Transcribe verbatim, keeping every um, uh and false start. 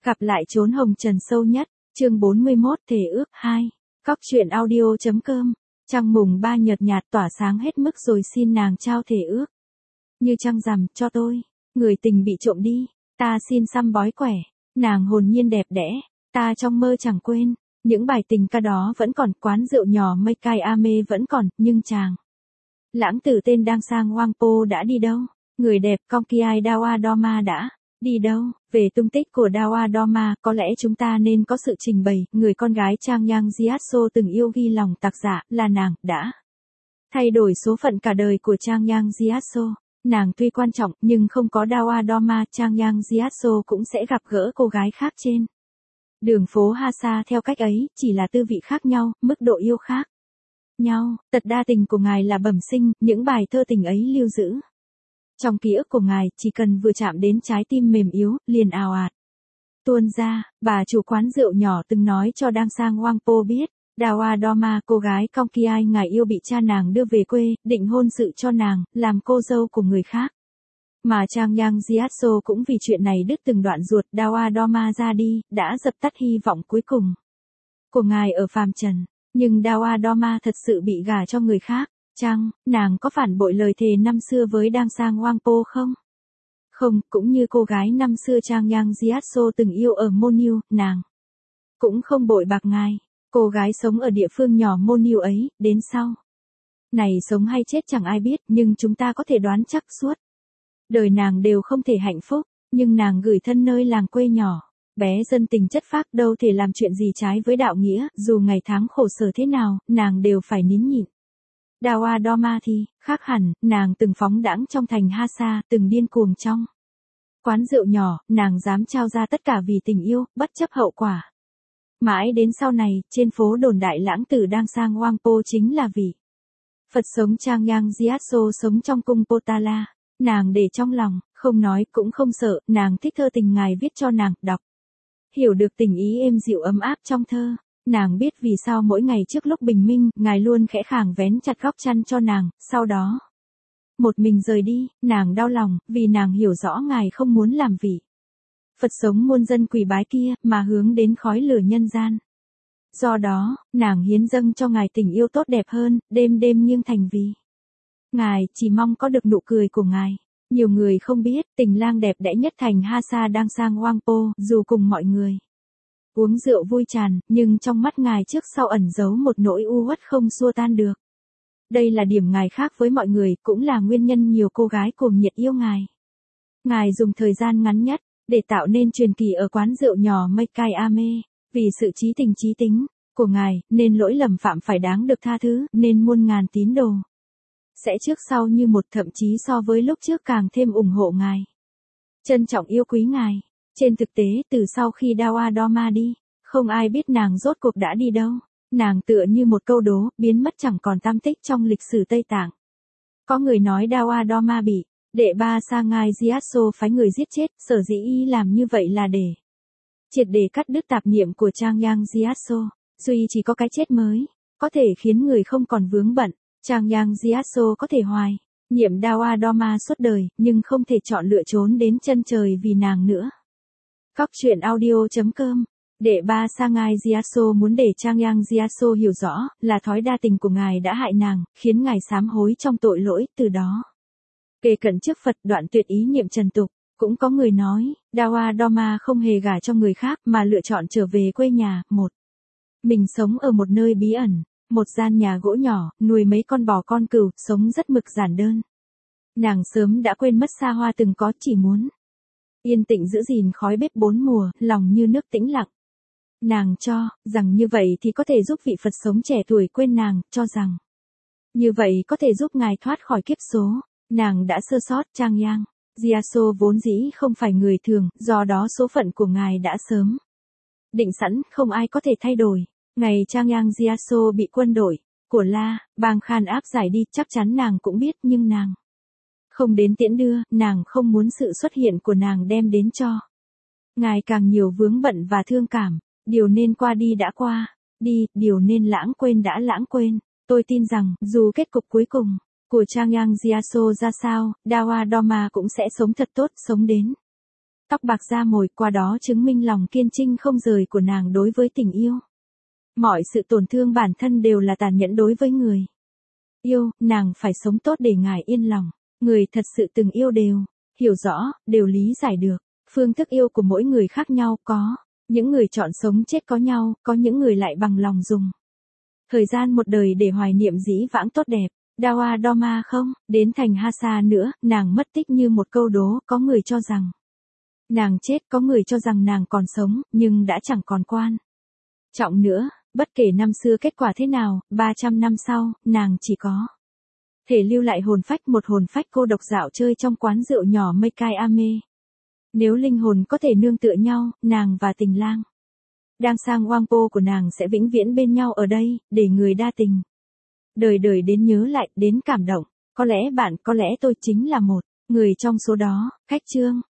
Gặp lại chốn hồng trần sâu nhất, chương bốn mươi mốt Thể ước hai, Cóc truyện audio.com, trăng mùng ba nhợt nhạt tỏa sáng hết mức rồi xin nàng trao thể ước. Như trăng rằm cho tôi, người tình bị trộm đi, ta xin xăm bói quẻ, nàng hồn nhiên đẹp đẽ, ta trong mơ chẳng quên, những bài tình ca đó vẫn còn, quán rượu nhỏ mây cay a mê vẫn còn, nhưng chàng lãng tử tên đang sang Hoang Po đã đi đâu, người đẹp Konkiai Dawa Doma đã đi đâu, về tung tích của Dawa Doma, có lẽ chúng ta nên có sự trình bày, người con gái Chang Yang Jiatso từng yêu ghi lòng tạc giả, là nàng, đã thay đổi số phận cả đời của Chang Yang Jiatso. Nàng tuy quan trọng, nhưng không có Dawa Doma, Chang Yang Jiatso cũng sẽ gặp gỡ cô gái khác trên đường phố Hasa theo cách ấy, chỉ là tư vị khác nhau, mức độ yêu khác nhau. Tật đa tình của ngài là bẩm sinh, những bài thơ tình ấy lưu giữ trong ký ức của ngài, chỉ cần vừa chạm đến trái tim mềm yếu, liền ào ạt tuôn ra. Bà chủ quán rượu nhỏ từng nói cho đang sang Hoang Po biết, Dawa Doma, cô gái Konkiai ngài yêu bị cha nàng đưa về quê, định hôn sự cho nàng, làm cô dâu của người khác. Mà Chang Yang Jiatso cũng vì chuyện này đứt từng đoạn ruột. Dawa Doma ra đi, đã dập tắt hy vọng cuối cùng của ngài ở phàm trần. Nhưng Dawa Doma thật sự bị gả cho người khác. Chăng, nàng có phản bội lời thề năm xưa với đang sang Hoang Po không? Không, cũng như cô gái năm xưa Chang Yang Jiatso từng yêu ở Monil, nàng cũng không bội bạc ngài. Cô gái sống ở địa phương nhỏ Monil ấy, đến sau này sống hay chết chẳng ai biết, nhưng chúng ta có thể đoán chắc suốt đời nàng đều không thể hạnh phúc. Nhưng nàng gửi thân nơi làng quê nhỏ, bé dân tình chất phác, đâu thể làm chuyện gì trái với đạo nghĩa, dù ngày tháng khổ sở thế nào, nàng đều phải nín nhịn. Dawa Doma thì khác hẳn, nàng từng phóng đãng trong thành Hasa, từng điên cuồng trong quán rượu nhỏ, nàng dám trao ra tất cả vì tình yêu, bất chấp hậu quả. Mãi đến sau này, trên phố đồn đại lãng tử đang sang Hoang Po chính là vì Phật sống Chang Yang Jiatso sống trong cung Potala. Nàng để trong lòng, không nói cũng không sợ, nàng thích thơ tình ngài viết cho nàng đọc. Hiểu được tình ý êm dịu ấm áp trong thơ. Nàng biết vì sao mỗi ngày trước lúc bình minh, ngài luôn khẽ khàng vén chặt góc chăn cho nàng, sau đó một mình rời đi. Nàng đau lòng, vì nàng hiểu rõ ngài không muốn làm vị Phật sống muôn dân quỳ bái kia, mà hướng đến khói lửa nhân gian. Do đó, nàng hiến dâng cho ngài tình yêu tốt đẹp hơn, đêm đêm nghiêng thành vì ngài, chỉ mong có được nụ cười của ngài. Nhiều người không biết, tình lang đẹp đẽ nhất thành Hasa đang sang Hoang Po, dù cùng mọi người uống rượu vui tràn, nhưng trong mắt ngài trước sau ẩn giấu một nỗi u uất không xua tan được. Đây là điểm ngài khác với mọi người, cũng là nguyên nhân nhiều cô gái cuồng nhiệt yêu ngài. Ngài dùng thời gian ngắn nhất để tạo nên truyền kỳ ở quán rượu nhỏ mây cay a mê. Vì sự trí tình trí tính của ngài, nên lỗi lầm phạm phải đáng được tha thứ, nên muôn ngàn tín đồ sẽ trước sau như một, thậm chí so với lúc trước càng thêm ủng hộ ngài, trân trọng yêu quý ngài. Trên thực tế, từ sau khi Dawa Doma đi, không ai biết nàng rốt cuộc đã đi đâu. Nàng tựa như một câu đố, biến mất chẳng còn tăm tích trong lịch sử Tây Tạng. Có người nói Dawa Doma bị đệ ba Sangai Jiatso phái người giết chết, sở dĩ y làm như vậy là để triệt để cắt đứt tạp niệm của Chang Yang Jiatso. Duy chỉ có cái chết mới có thể khiến người không còn vướng bận. Chang Yang Jiatso có thể hoài niệm Dawa Doma suốt đời, nhưng không thể chọn lựa trốn đến chân trời vì nàng nữa. Cóc truyện audio.com. Đệ ba Sangai Jiatso muốn để Chang Yang Jiatso hiểu rõ là thói đa tình của ngài đã hại nàng, khiến ngài sám hối trong tội lỗi, từ đó kề cận trước Phật, đoạn tuyệt ý niệm trần tục. Cũng có người nói, Dawa Doma không hề gả cho người khác mà lựa chọn trở về quê nhà, một mình sống ở một nơi bí ẩn, một gian nhà gỗ nhỏ, nuôi mấy con bò con cừu, sống rất mực giản đơn. Nàng sớm đã quên mất xa hoa từng có, chỉ muốn yên tĩnh giữ gìn khói bếp bốn mùa, lòng như nước tĩnh lặng. Nàng cho rằng như vậy thì có thể giúp vị Phật sống trẻ tuổi quên nàng, cho rằng như vậy có thể giúp ngài thoát khỏi kiếp số. Nàng đã sơ sót. Chang Yang Jiatso vốn dĩ không phải người thường, do đó số phận của ngài đã sớm định sẵn, không ai có thể thay đổi. Ngày Chang Yang Jiatso bị quân đội của La Bang Khan áp giải đi, chắc chắn nàng cũng biết, nhưng nàng không đến tiễn đưa. Nàng không muốn sự xuất hiện của nàng đem đến cho ngài càng nhiều vướng bận và thương cảm. Điều nên qua đi đã qua đi, điều nên lãng quên đã lãng quên. Tôi tin rằng, dù kết cục cuối cùng của Chang Yang Jiatso ra sao, Dawa Doma cũng sẽ sống thật tốt, sống đến tóc bạc da mồi, qua đó chứng minh lòng kiên trinh không rời của nàng đối với tình yêu. Mọi sự tổn thương bản thân đều là tàn nhẫn đối với người yêu, nàng phải sống tốt để ngài yên lòng. Người thật sự từng yêu đều hiểu rõ, đều lý giải được. Phương thức yêu của mỗi người khác nhau, có những người chọn sống chết có nhau, có những người lại bằng lòng dùng thời gian một đời để hoài niệm dĩ vãng tốt đẹp. Dawa Doma không, đến thành Hasa nữa, nàng mất tích như một câu đố, có người cho rằng nàng chết, có người cho rằng nàng còn sống, nhưng đã chẳng còn quan trọng nữa. Bất kể năm xưa kết quả thế nào, ba trăm năm sau, nàng chỉ có thể lưu lại hồn phách, một hồn phách cô độc dạo chơi trong quán rượu nhỏ Meikai Ame. Nếu linh hồn có thể nương tựa nhau, nàng và tình lang đang sang Wangpo của nàng sẽ vĩnh viễn bên nhau ở đây, để người đa tình đời đời đến nhớ lại, đến cảm động. Có lẽ bạn, có lẽ tôi chính là một người trong số đó. Khách chương